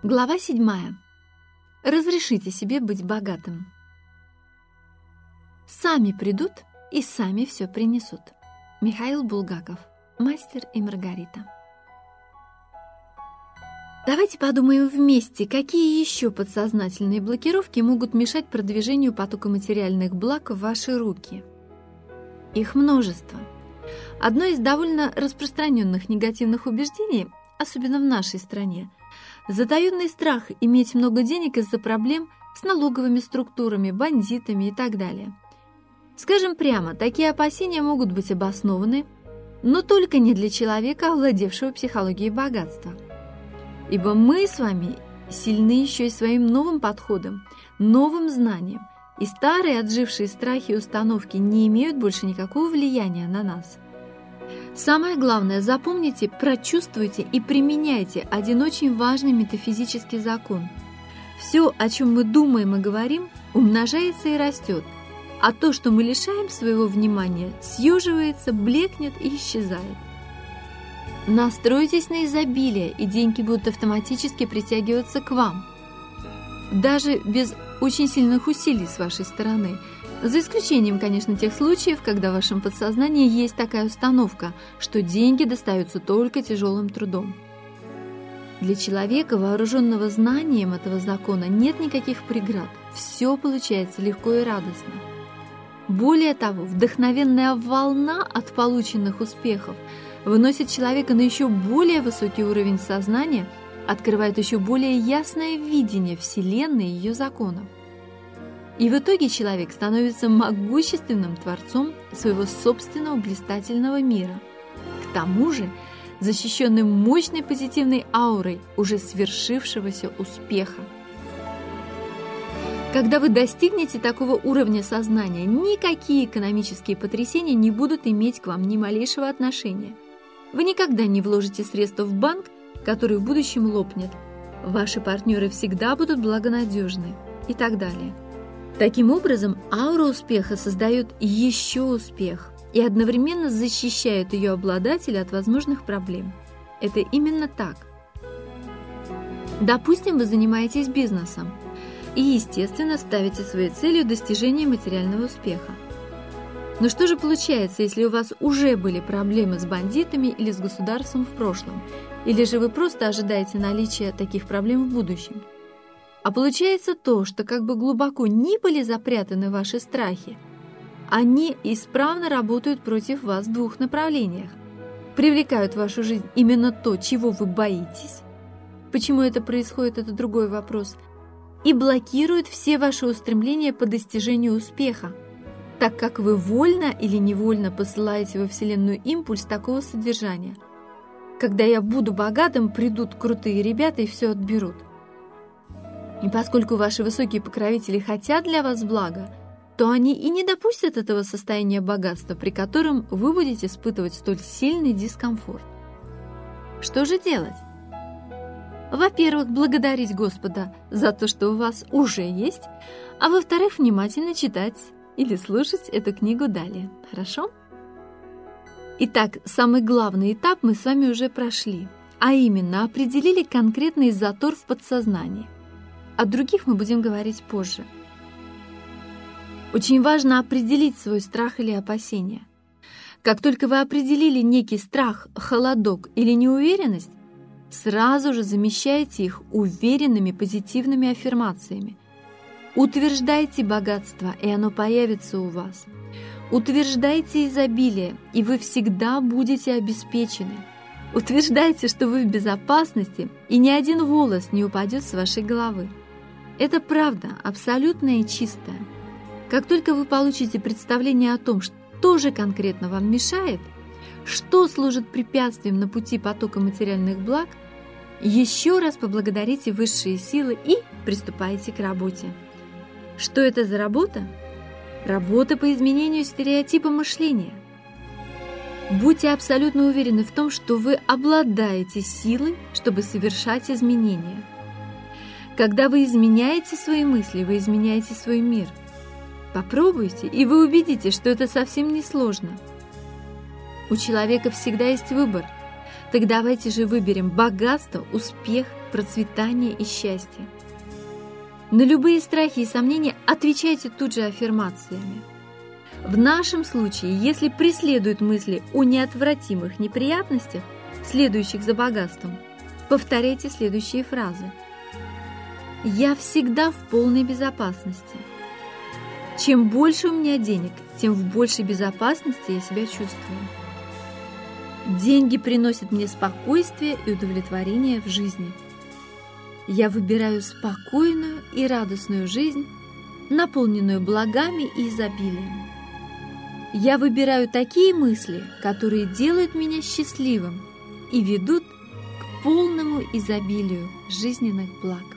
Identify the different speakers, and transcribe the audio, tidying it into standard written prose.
Speaker 1: Глава 7. Разрешите себе быть богатым. Сами придут и сами все принесут. Михаил Булгаков. Мастер и Маргарита. Давайте подумаем вместе, какие еще подсознательные блокировки могут мешать продвижению потока материальных благ в ваши руки. Их множество. Одно из довольно распространенных негативных убеждений, особенно в нашей стране, затаенный страх иметь много денег из-за проблем с налоговыми структурами, бандитами и так далее. Скажем прямо, такие опасения могут быть обоснованы, но только не для человека, овладевшего психологией богатства. Ибо мы с вами сильны еще и своим новым подходом, новым знанием, и старые отжившие страхи и установки не имеют больше никакого влияния на нас. Самое главное, запомните, прочувствуйте и применяйте один очень важный метафизический закон. Все, о чем мы думаем и говорим, умножается и растет, а то, что мы лишаем своего внимания, съеживается, блекнет и исчезает. Настройтесь на изобилие, и деньги будут автоматически притягиваться к вам. Даже без очень сильных усилий с вашей стороны. За исключением, конечно, тех случаев, когда в вашем подсознании есть такая установка, что деньги достаются только тяжелым трудом. Для человека, вооруженного знанием этого закона, нет никаких преград. Все получается легко и радостно. Более того, вдохновенная волна от полученных успехов выносит человека на еще более высокий уровень сознания, открывает еще более ясное видение Вселенной и ее законов. И в итоге человек становится могущественным творцом своего собственного блистательного мира. К тому же защищенным мощной позитивной аурой уже свершившегося успеха. Когда вы достигнете такого уровня сознания, никакие экономические потрясения не будут иметь к вам ни малейшего отношения. Вы никогда не вложите средства в банк, который в будущем лопнет. Ваши партнеры всегда будут благонадежны и так далее. Таким образом, аура успеха создает еще успех и одновременно защищает ее обладателя от возможных проблем. Это именно так. Допустим, вы занимаетесь бизнесом и, естественно, ставите своей целью достижение материального успеха. Но что же получается, если у вас уже были проблемы с бандитами или с государством в прошлом, или же вы просто ожидаете наличия таких проблем в будущем? А получается то, что как бы глубоко ни были запрятаны ваши страхи, они исправно работают против вас в двух направлениях. Привлекают в вашу жизнь именно то, чего вы боитесь. Почему это происходит, это другой вопрос. И блокируют все ваши устремления по достижению успеха, так как вы вольно или невольно посылаете во Вселенную импульс такого содержания. Когда я буду богатым, придут крутые ребята и все отберут. И поскольку ваши высокие покровители хотят для вас блага, то они и не допустят этого состояния богатства, при котором вы будете испытывать столь сильный дискомфорт. Что же делать? Во-первых, благодарить Господа за то, что у вас уже есть, а во-вторых, внимательно читать или слушать эту книгу далее. Хорошо? Итак, самый главный этап мы с вами уже прошли, а именно определили конкретный затор в подсознании. О других мы будем говорить позже. Очень важно определить свой страх или опасение. Как только вы определили некий страх, холодок или неуверенность, сразу же замещайте их уверенными позитивными аффирмациями. Утверждайте богатство, и оно появится у вас. Утверждайте изобилие, и вы всегда будете обеспечены. Утверждайте, что вы в безопасности, и ни один волос не упадет с вашей головы. Это правда, абсолютная и чистая. Как только вы получите представление о том, что же конкретно вам мешает, что служит препятствием на пути потока материальных благ, еще раз поблагодарите высшие силы и приступайте к работе. Что это за работа? Работа по изменению стереотипа мышления. Будьте абсолютно уверены в том, что вы обладаете силой, чтобы совершать изменения. Когда вы изменяете свои мысли, вы изменяете свой мир. Попробуйте, и вы увидите, что это совсем не сложно. У человека всегда есть выбор. Так давайте же выберем богатство, успех, процветание и счастье. На любые страхи и сомнения отвечайте тут же аффирмациями. В нашем случае, если преследуют мысли о неотвратимых неприятностях, следующих за богатством, повторяйте следующие фразы. «Я всегда в полной безопасности». Чем больше у меня денег, тем в большей безопасности я себя чувствую. Деньги приносят мне спокойствие и удовлетворение в жизни. Я выбираю спокойную и радостную жизнь, наполненную благами и изобилием. Я выбираю такие мысли, которые делают меня счастливым и ведут к полному изобилию жизненных благ.